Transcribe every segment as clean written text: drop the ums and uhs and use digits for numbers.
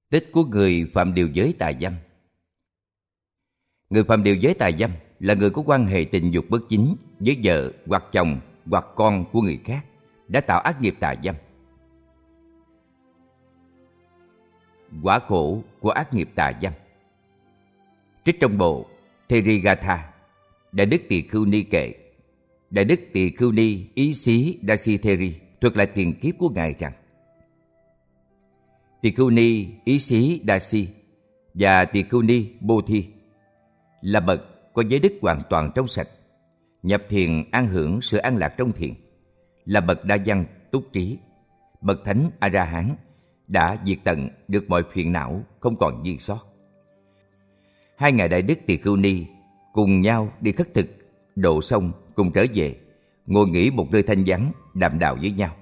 Tích của người phạm điều giới tà dâm. Người phạm điều giới tà dâm là người có quan hệ tình dục bất chính với vợ hoặc chồng hoặc con của người khác, đã tạo ác nghiệp tà dâm. Quả khổ của ác nghiệp tà dâm. Trích trong bộ Therigatha, Đại Đức Tỳ Khưu Ni kệ, Đại Đức Tỳ Khưu Ni Ý Xí Dasi Theri thuật lại tiền kiếp của Ngài rằng: Tỳ Khưu Ni Ý Xí Dasi và Tỳ Khưu Ni Bô Thi là bậc có giới đức hoàn toàn trong sạch, nhập thiền an hưởng sự an lạc trong thiền, là bậc đa văn túc trí, bậc thánh A La Hán, đã diệt tận được mọi phiền não, không còn dư sót. Hai ngài Đại Đức Tỳ Khưu Ni cùng nhau đi khất thực, độ xong cùng trở về, ngồi nghỉ một nơi thanh vắng, đàm đạo với nhau.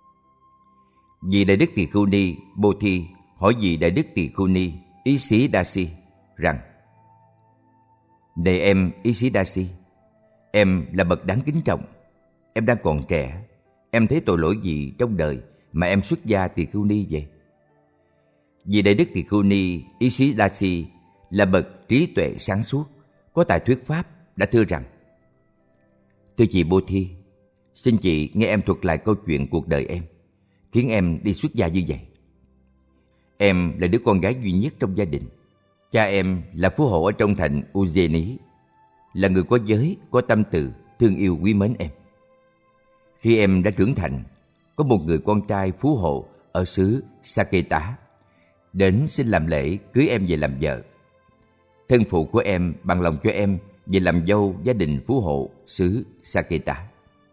Vị Đại Đức Tỳ Khưu Ni Bô Thi hỏi vị Đại Đức Tỳ Khưu Ni Ý Xí Dasi rằng: Này em Ý Xí Dasi, em là bậc đáng kính trọng, em đang còn trẻ, em thấy tội lỗi gì trong đời mà em xuất gia Tỳ Khưu Ni vậy? Vì Đại Đức Tỳ Khưu Ni Ý Xí Dasi là bậc trí tuệ sáng suốt, có tài thuyết pháp, đã thưa rằng: Thưa chị Bô Thi, xin chị nghe em thuật lại câu chuyện cuộc đời em, khiến em đi xuất gia như vậy. Em là đứa con gái duy nhất trong gia đình. Cha em là phú hộ ở trong thành Ujjaini, là người có giới, có tâm từ, thương yêu quý mến em. Khi em đã trưởng thành, có một người con trai phú hộ ở xứ Saketa đến xin làm lễ cưới em về làm vợ. Thân phụ của em bằng lòng cho em về làm dâu gia đình phú hộ xứ Saketa.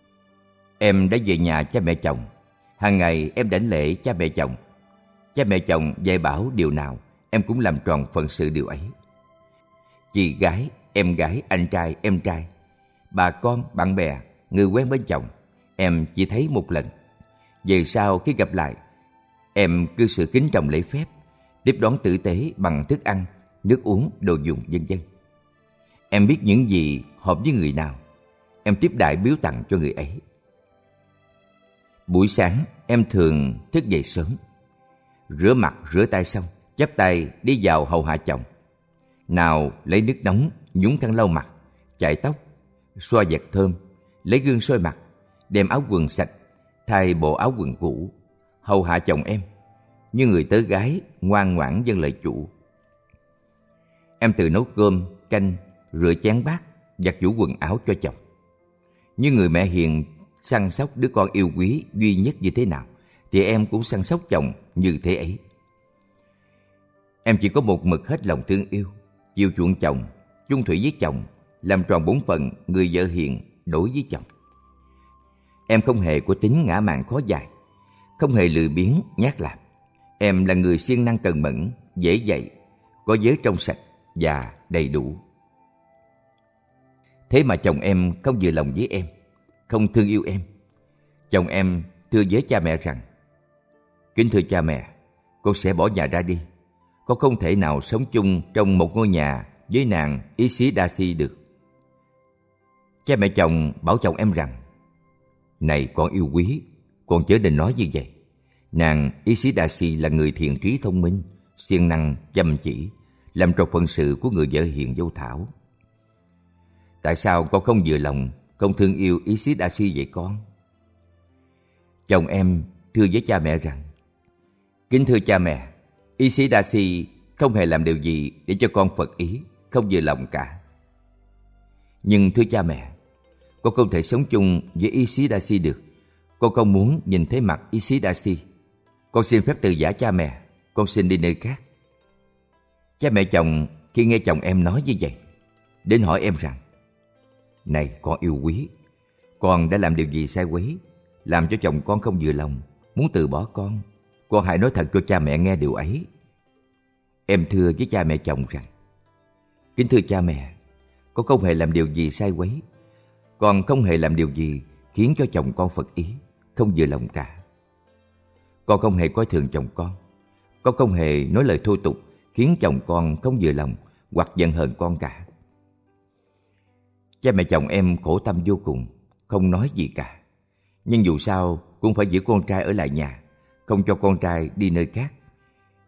Em đã về nhà cha mẹ chồng. Hàng ngày em đảnh lễ cha mẹ chồng. Cha mẹ chồng dạy bảo điều nào, em cũng làm tròn phận sự điều ấy. Chị gái, anh trai, em trai, bà con, bạn bè, người quen bên chồng, em chỉ thấy một lần. Về sau khi gặp lại, em cư xử kính trọng lễ phép, tiếp đón tử tế bằng thức ăn, nước uống, đồ dùng vân vân. Em biết những gì hợp với người nào, em tiếp đãi biếu tặng cho người ấy. Buổi sáng em thường thức dậy sớm, rửa mặt rửa tay xong, chắp tay đi vào hầu hạ chồng. Nào lấy nước nóng nhúng khăn lau mặt, chải tóc, xoa vật thơm, lấy gương soi mặt, đem áo quần sạch, thay bộ áo quần cũ, hầu hạ chồng em như người tớ gái ngoan ngoãn vâng lời chủ. Em tự nấu cơm, canh, rửa chén bát, giặt giũ quần áo cho chồng. Như người mẹ hiền săn sóc đứa con yêu quý duy nhất như thế nào, thì em cũng săn sóc chồng như thế ấy. Em chỉ có một mực hết lòng thương yêu, chiều chuộng chồng, chung thủy với chồng, làm tròn bổn phận người vợ hiền đối với chồng. Em không hề có tính ngã mạn khó dại, không hề lười biếng nhát làm. Em là người siêng năng cần mẫn, dễ dạy, có giới trong sạch và đầy đủ. Thế mà chồng em không vừa lòng với em, không thương yêu em. Chồng em thưa với cha mẹ rằng: Kính thưa cha mẹ, con sẽ bỏ nhà ra đi. Con không thể nào sống chung trong một ngôi nhà với nàng Ý Xí Dasi được. Cha mẹ chồng bảo chồng em rằng: Này con yêu quý, con chớ nên nói như vậy. Nàng Ý Xí Dasi là người thiện trí thông minh, siêng năng, chăm chỉ, làm tròn phận sự của người vợ hiền dâu thảo. Tại sao con không vừa lòng, không thương yêu Ý Xí Dasi vậy con? Chồng em thưa với cha mẹ rằng: Kính thưa cha mẹ, Ý Xí Dasi không hề làm điều gì để cho con phật ý, không vừa lòng cả. Nhưng thưa cha mẹ, con không thể sống chung với Ý Xí Dasi được. Con không muốn nhìn thấy mặt Ý Xí Dasi. Con xin phép từ giã cha mẹ, con xin đi nơi khác. Cha mẹ chồng khi nghe chồng em nói như vậy, đến hỏi em rằng: Này con yêu quý, con đã làm điều gì sai quấy, làm cho chồng con không vừa lòng, muốn từ bỏ con? Con hãy nói thật cho cha mẹ nghe điều ấy. Em thưa với cha mẹ chồng rằng: Kính thưa cha mẹ, con không hề làm điều gì sai quấy. Con không hề làm điều gì khiến cho chồng con phật ý, không vừa lòng cả. Con không hề coi thường chồng con. Con không hề nói lời thô tục khiến chồng con không vừa lòng hoặc giận hờn con cả. Cha mẹ chồng em khổ tâm vô cùng, không nói gì cả. Nhưng dù sao cũng phải giữ con trai ở lại nhà, không cho con trai đi nơi khác.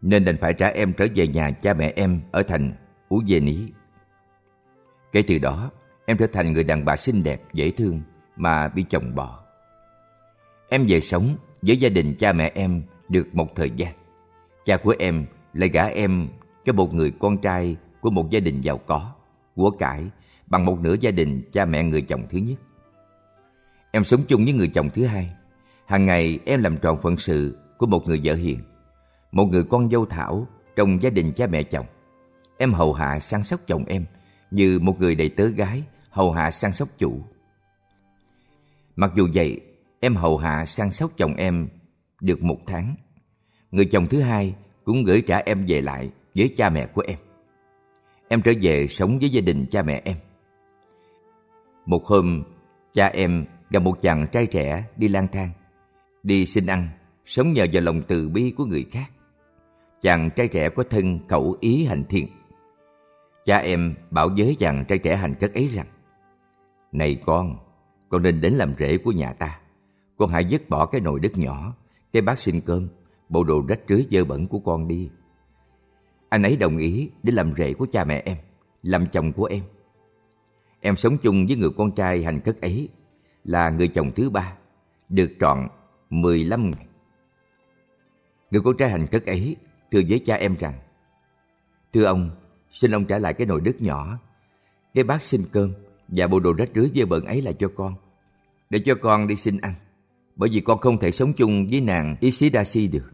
nên đành phải trả em trở về nhà cha mẹ em ở thành Ujeni. Kể từ đó, em trở thành người đàn bà xinh đẹp, dễ thương mà bị chồng bỏ. Em về sống với gia đình cha mẹ em được một thời gian. Cha của em lại gả em cho một người con trai của một gia đình giàu có, của cải bằng một nửa gia đình cha mẹ người chồng thứ nhất. Em sống chung với người chồng thứ hai. Hàng ngày em làm tròn phận sự của một người vợ hiền, một người con dâu thảo trong gia đình cha mẹ chồng. Em hầu hạ săn sóc chồng em như một người đầy tớ gái hầu hạ săn sóc chủ. Mặc dù vậy, em hầu hạ săn sóc chồng em được 1 tháng. Người chồng thứ hai cũng gửi trả em về lại với cha mẹ của em. Em trở về sống với gia đình cha mẹ em. Một hôm, cha em gặp một chàng trai trẻ đi lang thang, đi xin ăn, sống nhờ vào lòng từ bi của người khác. Chàng trai trẻ có thân khẩu ý hành thiện. Cha em bảo với chàng trai trẻ hành khất ấy rằng: "Này con nên đến làm rể của nhà ta. Con hãy vứt bỏ cái nồi đất nhỏ, cái bát xin cơm, bộ đồ rách rưới dơ bẩn của con đi." Anh ấy đồng ý để làm rể của cha mẹ em, làm chồng của em. Em sống chung với người con trai hành khất ấy, là người chồng thứ ba, được trọn 15 ngày. Người con trai hành khất ấy thưa với cha em rằng: "Thưa ông, xin ông trả lại cái nồi đất nhỏ, cái bát xin cơm và bộ đồ rách rưới dơ bẩn ấy lại cho con, để cho con đi xin ăn, bởi vì con không thể sống chung với nàng Isidasi được."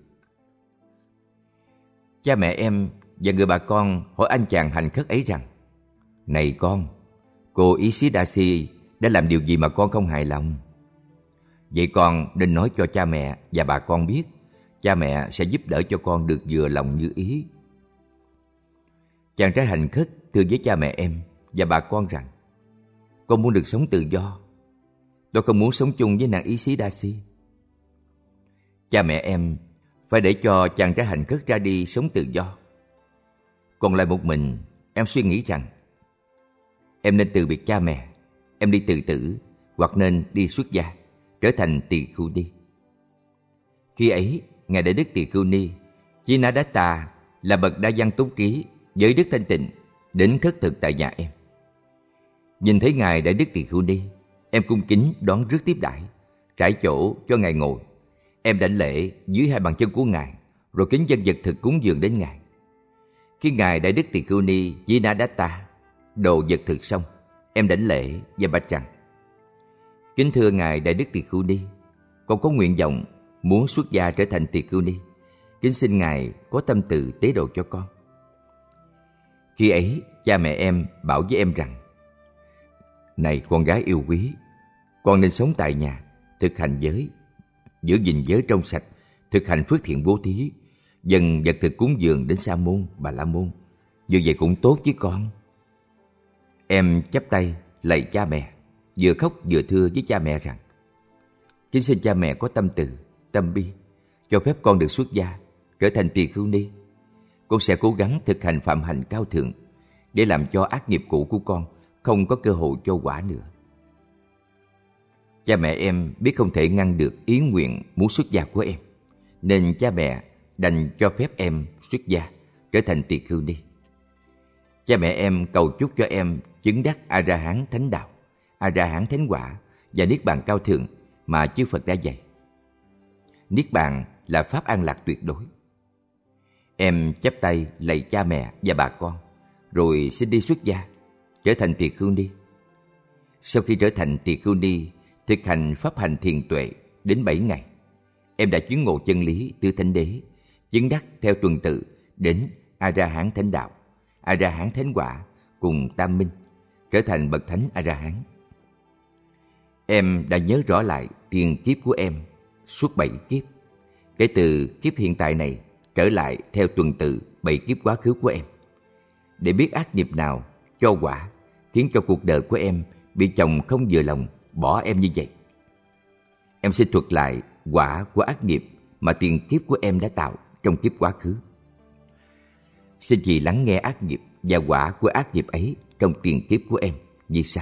Cha mẹ em và người bà con hỏi anh chàng hành khất ấy rằng: "Này con, cô Isidasi đã làm điều gì mà con không hài lòng? Vậy con nên nói cho cha mẹ và bà con biết, cha mẹ sẽ giúp đỡ cho con được vừa lòng như ý." Chàng trai hành khất thưa với cha mẹ em và bà con rằng: "Con muốn được sống tự do. Tôi không muốn sống chung với nàng Isidasi." Cha mẹ em phải để cho chàng trai hành khất ra đi sống tự do. Còn lại một mình, em suy nghĩ rằng em nên từ biệt cha mẹ, em đi tự tử, hoặc nên đi xuất gia, trở thành tỳ khưu ni. Khi ấy, Ngài Đại Đức Tỳ Khưu Ni Chinadatta là bậc đa văn túc trí với đức thanh tịnh đến khất thực tại nhà em. Nhìn thấy Ngài Đại Đức Tỳ Khưu Ni, em cung kính đón rước tiếp đãi, trải chỗ cho Ngài ngồi. Em đảnh lễ dưới 2 bàn chân của Ngài, rồi kính dâng vật thực cúng dường đến Ngài. Khi Ngài Đại Đức Tỳ Khưu Ni Chinadatta đồ vật thực xong, em đảnh lễ và bạch rằng: "Kính thưa Ngài Đại Đức Tỳ Khưu Ni, con có nguyện vọng muốn xuất gia trở thành Tỳ Khưu Ni. Kính xin Ngài có tâm từ tế độ cho con." Khi ấy, cha mẹ em bảo với em rằng: "Này con gái yêu quý, con nên sống tại nhà, thực hành giới, giữ gìn giới trong sạch, thực hành phước thiện bố thí, dâng vật thực cúng dường đến Sa môn, Bà La môn. Như vậy cũng tốt với con." Em chắp tay lạy cha mẹ, vừa khóc vừa thưa với cha mẹ rằng: "Kính xin cha mẹ có tâm từ, tâm bi, cho phép con được xuất gia, trở thành tỳ khưu ni. Con sẽ cố gắng thực hành phạm hạnh cao thượng để làm cho ác nghiệp cũ của con không có cơ hội cho quả nữa." Cha mẹ em biết không thể ngăn được ý nguyện muốn xuất gia của em, nên cha mẹ đành cho phép em xuất gia, trở thành tỳ khưu ni. Cha mẹ em cầu chúc cho em chứng đắc A-la-hán thánh đạo, A-la-hán thánh quả và niết bàn cao thượng mà chư Phật đã dạy. Niết bàn là pháp an lạc tuyệt đối. Em chắp tay lạy cha mẹ và bà con, rồi xin đi xuất gia, trở thành tỳ khưu ni. Sau khi trở thành tỳ khưu ni, thực hành pháp hành thiền tuệ đến 7 ngày, em đã chứng ngộ chân lý tứ thánh đế, chứng đắc theo tuần tự đến A-la-hán thánh đạo, A-la-hán thánh quả cùng tam minh, trở thành bậc thánh A-la-hán. Em đã nhớ rõ lại tiền kiếp của em suốt 7 kiếp, kể từ kiếp hiện tại này trở lại theo tuần tự 7 kiếp quá khứ của em, để biết ác nghiệp nào cho quả khiến cho cuộc đời của em bị chồng không vừa lòng bỏ em như vậy. Em xin thuật lại quả của ác nghiệp mà tiền kiếp của em đã tạo trong kiếp quá khứ. Xin chị lắng nghe ác nghiệp và quả của ác nghiệp ấy trong tiền kiếp của em như sau.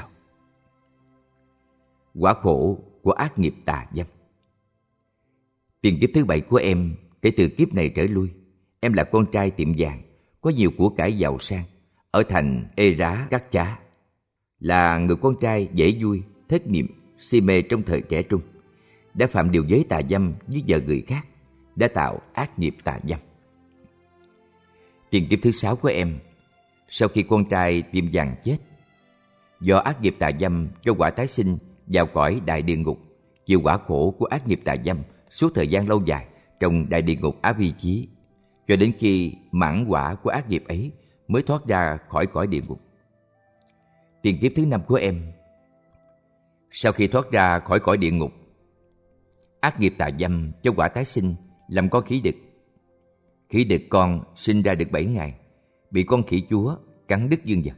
Quả khổ của ác nghiệp tà dâm. Tiền kiếp thứ 7 của em, kể từ kiếp này trở lui, em là con trai tiệm vàng, có nhiều của cải giàu sang, ở thành Ê Rá Cát Chá. Là người con trai dễ vui, thất niệm, si mê trong thời trẻ trung, đã phạm điều giới tà dâm với vợ người khác, đã tạo ác nghiệp tà dâm. Tiền kiếp thứ 6 của em, sau khi con trai tiệm vàng chết, do ác nghiệp tà dâm cho quả tái sinh vào cõi đại địa ngục, chịu quả khổ của ác nghiệp tà dâm suốt thời gian lâu dài trong đại địa ngục Á Vi Chí, cho đến khi mãn quả của ác nghiệp ấy mới thoát ra khỏi cõi địa ngục. Tiền kiếp thứ 5 của em, sau khi thoát ra khỏi cõi địa ngục, ác nghiệp tà dâm cho quả tái sinh làm con khỉ đực. Khỉ đực con sinh ra được 7 ngày, bị con khỉ chúa cắn đứt dương vật.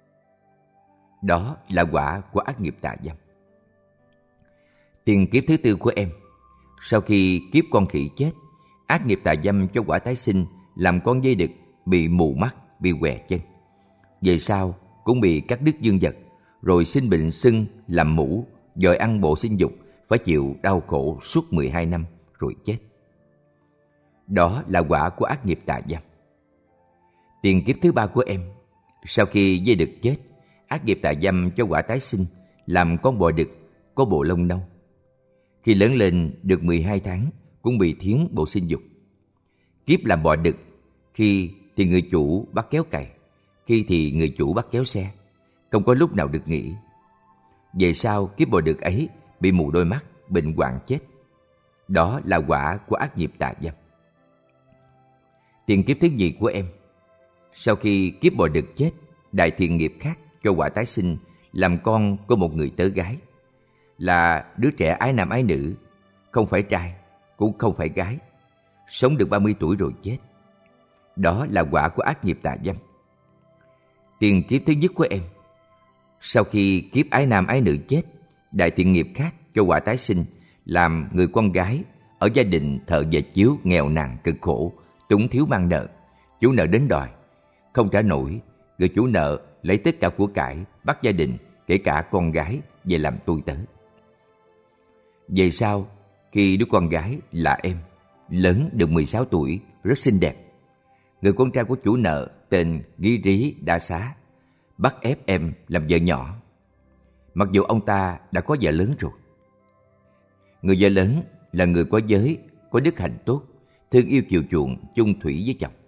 Đó là quả của ác nghiệp tà dâm. Tiền kiếp thứ 4 của em, sau khi kiếp con khỉ chết, ác nghiệp tà dâm cho quả tái sinh làm con dê đực bị mù mắt, bị què chân. Về sau cũng bị cắt đứt dương vật, rồi sinh bệnh sưng, làm mũ, dội ăn bộ sinh dục, phải chịu đau khổ suốt 12 năm rồi chết. Đó là quả của ác nghiệp tà dâm. Tiền kiếp thứ 3 của em, sau khi dê đực chết, ác nghiệp tà dâm cho quả tái sinh làm con bò đực có bộ lông nâu. Khi lớn lên được 12 tháng cũng bị thiến bộ sinh dục. Kiếp làm bò đực, khi thì người chủ bắt kéo cày, khi thì người chủ bắt kéo xe, không có lúc nào được nghỉ. Về sau kiếp bò đực ấy bị mù đôi mắt, bệnh hoạn chết. Đó là quả của ác nghiệp tà dâm. Tiền kiếp thứ nhì của em, sau khi kiếp bò đực chết, đại thiện nghiệp khác cho quả tái sinh làm con của một người tớ gái, là đứa trẻ ái nam ái nữ, không phải trai cũng không phải gái, sống được 30 tuổi rồi chết. Đó là quả của ác nghiệp tà dâm. Tiền kiếp thứ nhất của em, sau khi kiếp ái nam ái nữ chết, đại thiện nghiệp khác cho quả tái sinh làm người con gái ở gia đình thợ dệt chiếu nghèo nàn cực khổ, túng thiếu mang nợ. Chủ nợ đến đòi, không trả nổi, người chủ nợ lấy tất cả của cải bắt gia đình, kể cả con gái, về làm tôi tớ. Về sau, khi đứa con gái là em lớn được 16 tuổi, rất xinh đẹp, người con trai của chủ nợ tên Ghi Rí Đa Xá bắt ép em làm vợ nhỏ, mặc dù ông ta đã có vợ lớn rồi. Người vợ lớn là người có giới, có đức hạnh tốt, thương yêu chiều chuộng, chung thủy với chồng.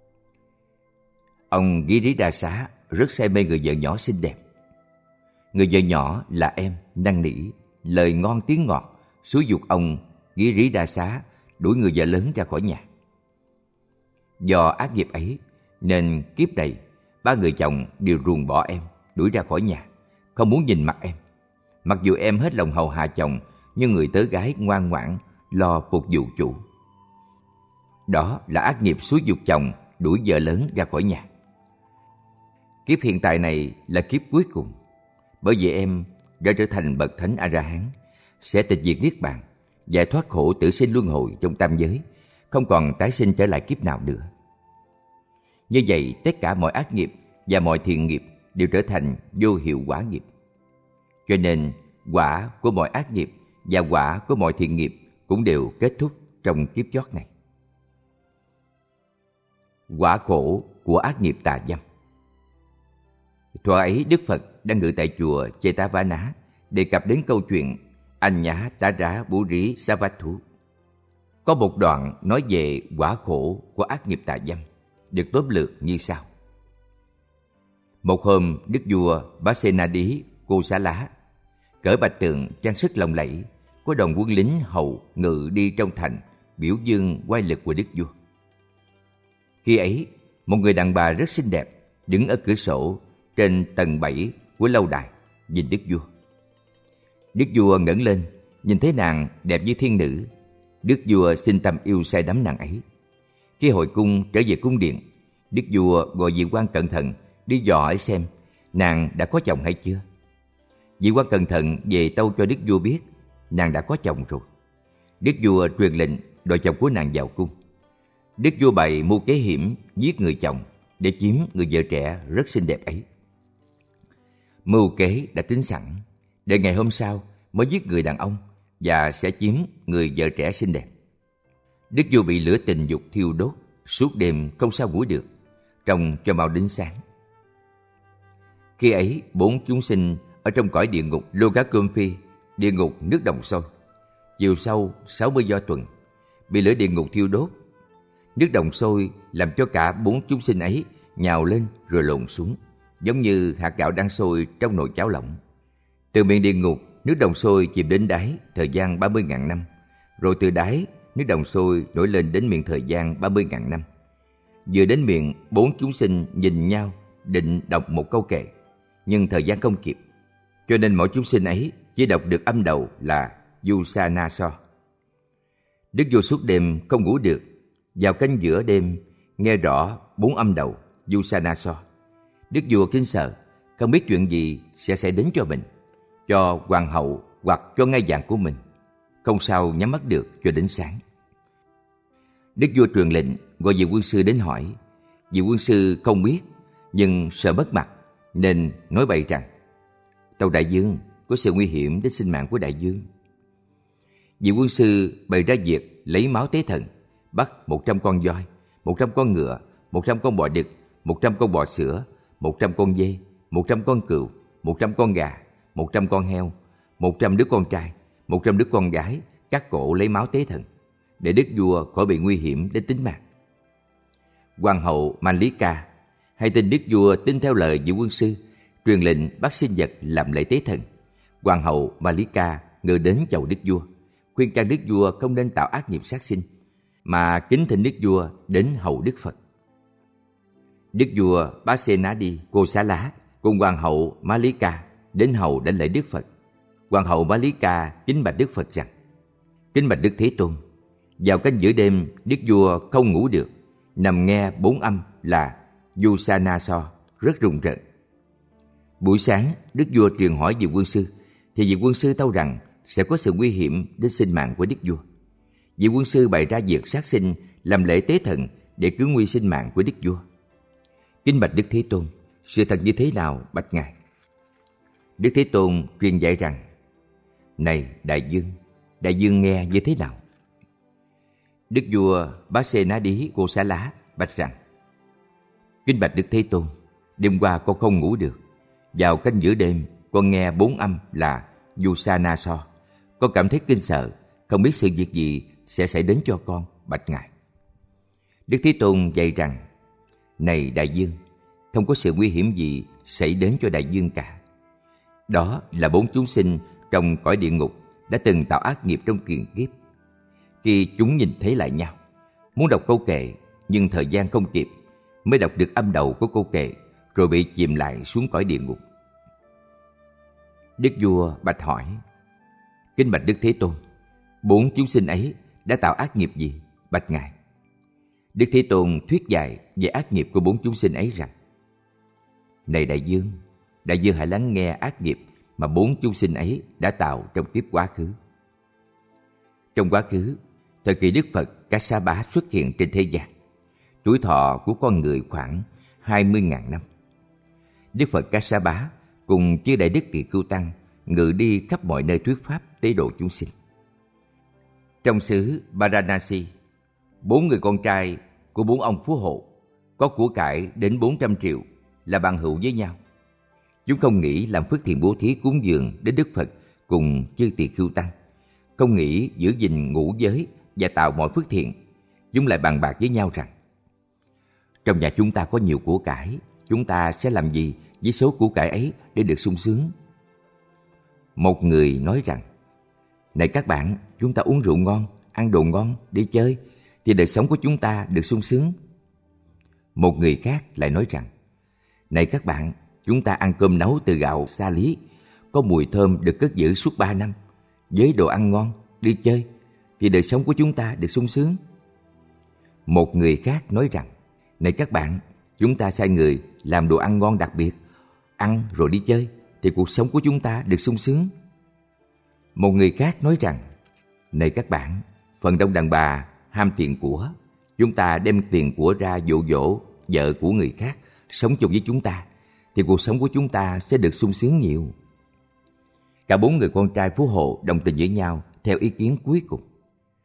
Ông Ghi Rí Đa Xá rất say mê người vợ nhỏ xinh đẹp. Người vợ nhỏ là em, năn nỉ, lời ngon tiếng ngọt, xúi giục ông Ghi Rí Đa Xá đuổi người vợ lớn ra khỏi nhà. Do ác nghiệp ấy nên kiếp này ba người chồng đều ruồng bỏ em, đuổi ra khỏi nhà, không muốn nhìn mặt em. Mặc dù em hết lòng hầu hạ chồng như người tớ gái ngoan ngoãn lo phục vụ chủ. Đó là ác nghiệp xúi giục chồng đuổi vợ lớn ra khỏi nhà. Kiếp hiện tại này là kiếp cuối cùng, bởi vì em đã trở thành bậc thánh A-la-hán, sẽ tịch diệt niết bàn, giải thoát khổ tử sinh luân hồi trong tam giới, không còn tái sinh trở lại kiếp nào nữa. Như vậy, tất cả mọi ác nghiệp và mọi thiện nghiệp đều trở thành vô hiệu quả nghiệp. Cho nên, quả của mọi ác nghiệp và quả của mọi thiện nghiệp cũng đều kết thúc trong kiếp chót này. Quả khổ của ác nghiệp tà dâm. Thuở ấy Đức Phật đang ngự tại chùa Jetavana đề cập đến câu chuyện Anh-nhá Tá Rá Bú Rí Sa Vát Thú. Có một đoạn nói về quả khổ của ác nghiệp tà dâm, được tóm lược như sau. Một hôm, đức vua Pasenadi Kosala cởi bạch tượng trang sức lộng lẫy, có đoàn quân lính hầu ngự đi trong thành, biểu dương oai lực của đức vua. Khi ấy, một người đàn bà rất xinh đẹp đứng ở cửa sổ trên tầng 7 của lâu đài nhìn đức vua. Đức vua ngẩng lên, nhìn thấy nàng đẹp như thiên nữ. Đức vua sinh tâm yêu say đắm nàng ấy. Khi hồi cung trở về cung điện, đức vua gọi vị quan cẩn thận đi dò hỏi xem nàng đã có chồng hay chưa. Vị quan cẩn thận về tâu cho đức vua biết nàng đã có chồng rồi. Đức vua truyền lệnh đòi chồng của nàng vào cung. Đức vua bày mưu kế hiểm giết người chồng để chiếm người vợ trẻ rất xinh đẹp ấy. Mưu kế đã tính sẵn, để ngày hôm sau mới giết người đàn ông và sẽ chiếm người vợ trẻ xinh đẹp. Đức vua bị lửa tình dục thiêu đốt, suốt đêm không sao ngủ được, trông cho mau đến sáng. Khi ấy, 4 chúng sinh ở trong cõi địa ngục Logakumphi, địa ngục nước đồng sôi, chiều sâu 60 do tuần, bị lửa địa ngục thiêu đốt. Nước đồng sôi làm cho cả 4 chúng sinh ấy nhào lên rồi lộn xuống, giống như hạt gạo đang sôi trong nồi cháo lỏng. Từ miệng địa ngục, nước đồng sôi chìm đến đáy thời gian 30.000 năm, rồi từ đáy, nước đồng sôi nổi lên đến miệng thời gian 30.000 năm. Vừa đến miệng, 4 chúng sinh nhìn nhau định đọc một câu kệ, nhưng thời gian không kịp, cho nên mỗi chúng sinh ấy chỉ đọc được âm đầu là Yusanaso. Đức vua suốt đêm không ngủ được, vào canh giữa đêm nghe rõ 4 âm đầu Yusanaso. Đức vua kính sợ, không biết chuyện gì sẽ xảy đến cho mình, cho hoàng hậu hoặc cho ngai vàng của mình, không sao nhắm mắt được cho đến sáng. Đức vua truyền lệnh gọi vị quân sư đến hỏi. Vị quân sư không biết, nhưng sợ mất mặt nên nói bậy rằng: Tâu đại vương, có sự nguy hiểm đến sinh mạng của đại vương. Vị quân sư bày ra việc lấy máu tế thần, bắt 100 con voi, 100 con ngựa, 100 con bò đực, 100 con bò sữa, 100 con dê, 100 con cừu, 100 con gà, 100 con heo, 100 đứa con trai, 100 đứa con gái, cắt cổ lấy máu tế thần, để đức vua khỏi bị nguy hiểm đến tính mạng. Hoàng hậu Malika hay tin đức vua tin theo lời vị quân sư, truyền lệnh bắt sinh vật làm lễ tế thần. Hoàng hậu Malika ngự đến chầu đức vua, khuyên can đức vua không nên tạo ác nghiệp sát sinh, mà kính thỉnh đức vua đến hầu Đức Phật. Đức vua Pasenadi Kosala cùng hoàng hậu Malika đến hầu đảnh lễ Đức Phật. Hoàng hậu Malika kính bạch Đức Phật rằng: Kính bạch Đức Thế Tôn, vào canh giữa đêm đức vua không ngủ được, nằm nghe 4 âm là Yusanaso rất rùng rợn. Buổi sáng đức vua truyền hỏi vị quân sư, thì vị quân sư tâu rằng sẽ có sự nguy hiểm đến sinh mạng của đức vua. Vị quân sư bày ra việc sát sinh làm lễ tế thần để cứu nguy sinh mạng của đức vua. Kính bạch Đức Thế Tôn, sự thật như thế nào bạch ngài? Đức Thế Tôn truyền dạy rằng: Này đại vương nghe như thế nào? Đức vua Pasenadi Kosala bạch rằng: Kính bạch Đức Thế Tôn, đêm qua con không ngủ được. Vào canh giữa đêm, con nghe 4 âm là Yusanaso. Con cảm thấy kinh sợ, không biết sự việc gì sẽ xảy đến cho con, bạch ngài. Đức Thế Tôn dạy rằng: Này đại vương, không có sự nguy hiểm gì xảy đến cho đại vương cả. Đó là 4 chúng sinh trong cõi địa ngục đã từng tạo ác nghiệp trong tiền kiếp. Khi chúng nhìn thấy lại nhau, muốn đọc câu kệ, nhưng thời gian không kịp, mới đọc được âm đầu của câu kệ, rồi bị chìm lại xuống cõi địa ngục. Đức vua bạch hỏi: Kính bạch Đức Thế Tôn, 4 chúng sinh ấy đã tạo ác nghiệp gì, bạch ngài? Đức Thế Tôn thuyết dạy về ác nghiệp của 4 chúng sinh ấy rằng: Này đại vương hãy lắng nghe ác nghiệp mà 4 chúng sinh ấy đã tạo trong kiếp quá khứ. Trong quá khứ, thời kỳ Đức Phật Kassapa xuất hiện trên thế gian, tuổi thọ của con người khoảng 20.000 năm. Đức Phật Kassapa cùng chư đại đức Tỳ Khưu tăng ngự đi khắp mọi nơi thuyết pháp tế độ chúng sinh. Trong xứ Varanasi, 4 người con trai của 4 ông phú hộ có của cải đến 400 triệu là bằng hữu với nhau. Chúng không nghĩ làm phước thiện bố thí cúng dường đến Đức Phật cùng chư Tỳ Khưu tăng, không nghĩ giữ gìn ngũ giới và tạo mọi phước thiện. Chúng lại bàn bạc với nhau rằng: Trong nhà chúng ta có nhiều của cải, chúng ta sẽ làm gì với số của cải ấy để được sung sướng? Một người nói rằng: Này các bạn, chúng ta uống rượu ngon, ăn đồ ngon, đi chơi, thì đời sống của chúng ta được sung sướng. Một người khác lại nói rằng: Này các bạn, chúng ta ăn cơm nấu từ gạo sa lý, có mùi thơm được cất giữ suốt 3 năm, với đồ ăn ngon, đi chơi, thì đời sống của chúng ta được sung sướng. Một người khác nói rằng: Này các bạn, chúng ta sai người làm đồ ăn ngon đặc biệt, ăn rồi đi chơi, thì cuộc sống của chúng ta được sung sướng. Một người khác nói rằng: Này các bạn, phần đông đàn bà ham tiền của, chúng ta đem tiền của ra dụ dỗ vợ của người khác sống chung với chúng ta, thì cuộc sống của chúng ta sẽ được sung sướng nhiều. Cả 4 người con trai phú hộ đồng tình với nhau theo ý kiến cuối cùng.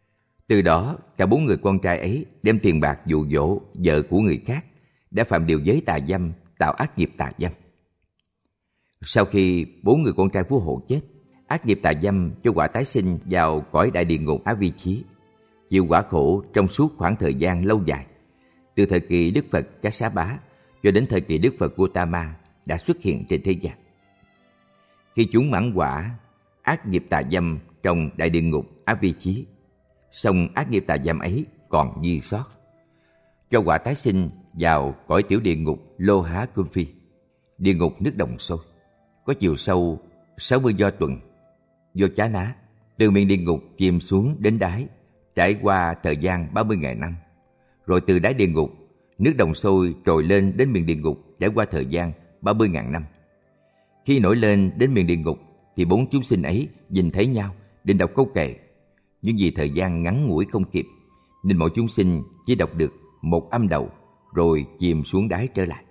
Từ đó, cả 4 người con trai ấy đem tiền bạc dụ dỗ vợ của người khác, đã phạm điều giới tà dâm, tạo ác nghiệp tà dâm. Sau khi 4 người con trai phú hộ chết, ác nghiệp tà dâm cho quả tái sinh vào cõi đại địa ngục Á Vi Chí, chịu quả khổ trong suốt khoảng thời gian lâu dài, từ thời kỳ Đức Phật Các Xá Bá cho đến thời kỳ Đức Phật Gautama đã xuất hiện trên thế gian. Khi chúng mãn quả ác nghiệp tà dâm trong đại địa ngục Á Vi Chí, song ác nghiệp tà dâm ấy còn dư sót, cho quả tái sinh vào cõi tiểu địa ngục Lô Há Cương Phi, địa ngục nước đồng sôi, có chiều sâu 60 do tuần, do chá ná, từ miệng địa ngục chìm xuống đến đáy, trải qua thời gian 30.000 năm. Rồi từ đáy địa ngục, nước đồng sôi trồi lên đến miệng địa ngục, trải qua thời gian 30.000 năm. Khi nổi lên đến miệng địa ngục, thì 4 chúng sinh ấy nhìn thấy nhau, định đọc câu kệ. Nhưng vì thời gian ngắn ngủi không kịp, nên mỗi chúng sinh chỉ đọc được một âm đầu, rồi chìm xuống đáy trở lại.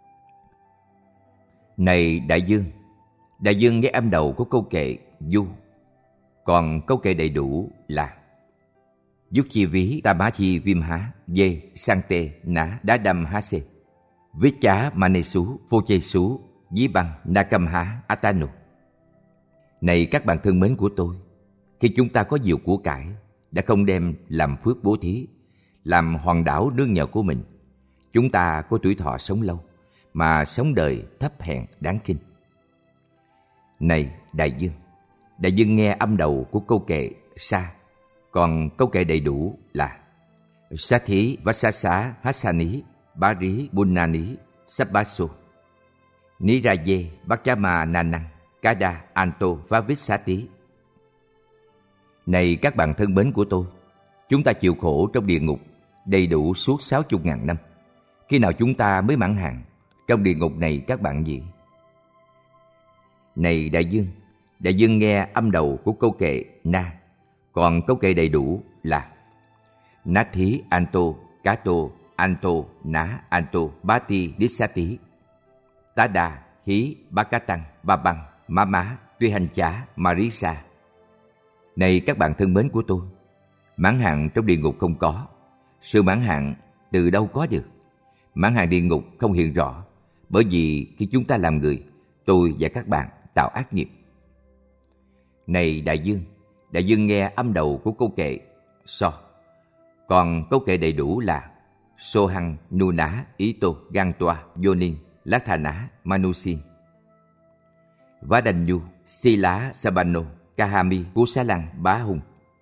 Này đại dương nghe âm đầu của câu kệ du, còn câu kệ đầy đủ là Dúc chi ví ta bá chi viêm há, dê sang tê ná đá đâm há xê, viết chá ma nê xú, phô chê xú, dí băng na cầm há atanu. Này các bạn thân mến của tôi, khi chúng ta có nhiều của cải, đã không đem làm phước bố thí, làm hòn đảo nương nhờ của mình, chúng ta có tuổi thọ sống lâu, mà sống đời thấp hèn đáng khinh. Này đại dương nghe âm đầu của câu kệ sa, còn câu kệ đầy đủ là sa thí vasasa hasani bari bunani sabbaso niraye bakchama nanang kada anto vavisati. Này các bạn thân mến của tôi, chúng ta chịu khổ trong địa ngục đầy đủ suốt 60.000 năm. Khi nào chúng ta mới mãn hạn trong địa ngục này các bạn nhỉ? Này đại dương nghe âm đầu của câu kệ na, còn câu kệ đầy đủ là Nathi anto kato anto ná anto bati dissati tada hí bakatang babang mama tuy hành chá marisa. Này các bạn thân mến của tôi, mãn hạn trong địa ngục không có. Sự mãn hạn từ đâu có được? Mãn hạn địa ngục không hiện rõ, bởi vì khi chúng ta làm người, tôi và các bạn tạo ác nghiệp. Này đại dương nghe âm đầu của câu kệ so, còn câu kệ đầy đủ là Sohang Nuna Ito Gantoa Yonin Lathana Manusin Vadanyu Sila Sabano Kahami Kusalang Bá Hùng.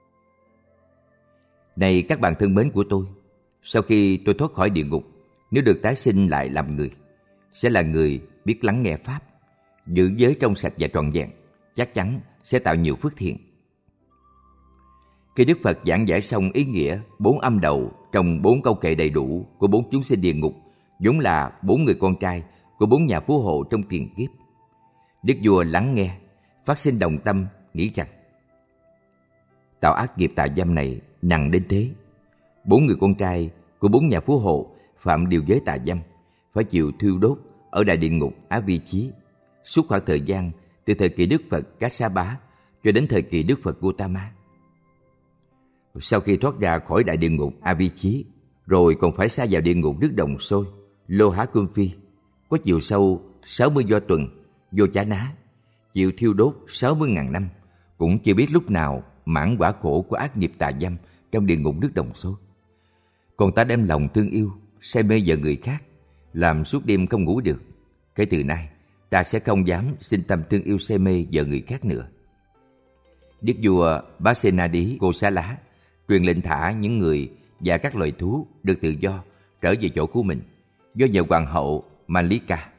Này các bạn thân mến của tôi, sau khi tôi thoát khỏi địa ngục, nếu được tái sinh lại làm người, sẽ là người biết lắng nghe Pháp, giữ giới trong sạch và trọn vẹn, chắc chắn sẽ tạo nhiều phước thiện. Khi Đức Phật giảng giải xong ý nghĩa 4 âm đầu trong 4 câu kệ đầy đủ của 4 chúng sinh địa ngục, vốn là 4 người con trai của 4 nhà phú hộ trong tiền kiếp, Đức vua lắng nghe, phát sinh đồng tâm, nghĩ rằng tạo ác nghiệp tà dâm này nặng đến thế. 4 người con trai của 4 nhà phú hộ phạm điều giới tà dâm, phải chịu thiêu đốt ở đại địa ngục Á Vi Chí suốt khoảng thời gian từ thời kỳ Đức Phật Các Xá Bá cho đến thời kỳ Đức Phật Gautama. Sau khi thoát ra khỏi đại địa ngục A Vi Chí, rồi còn phải sa vào địa ngục nước đồng sôi Lô Há Cương Phi, có chiều sâu 60 do tuần, vô chá ná, chịu thiêu đốt 60.000 năm, cũng chưa biết lúc nào mãn quả khổ của ác nghiệp tà dâm trong địa ngục nước đồng sôi. Còn ta đem lòng thương yêu, say mê vợ người khác, làm suốt đêm không ngủ được. Kể từ nay, ta sẽ không dám sinh tâm thương yêu say mê vợ người khác nữa. Đức vua Basenadi Kosala truyền lệnh thả những người và các loài thú được tự do trở về chỗ của mình, do nhờ hoàng hậu Malika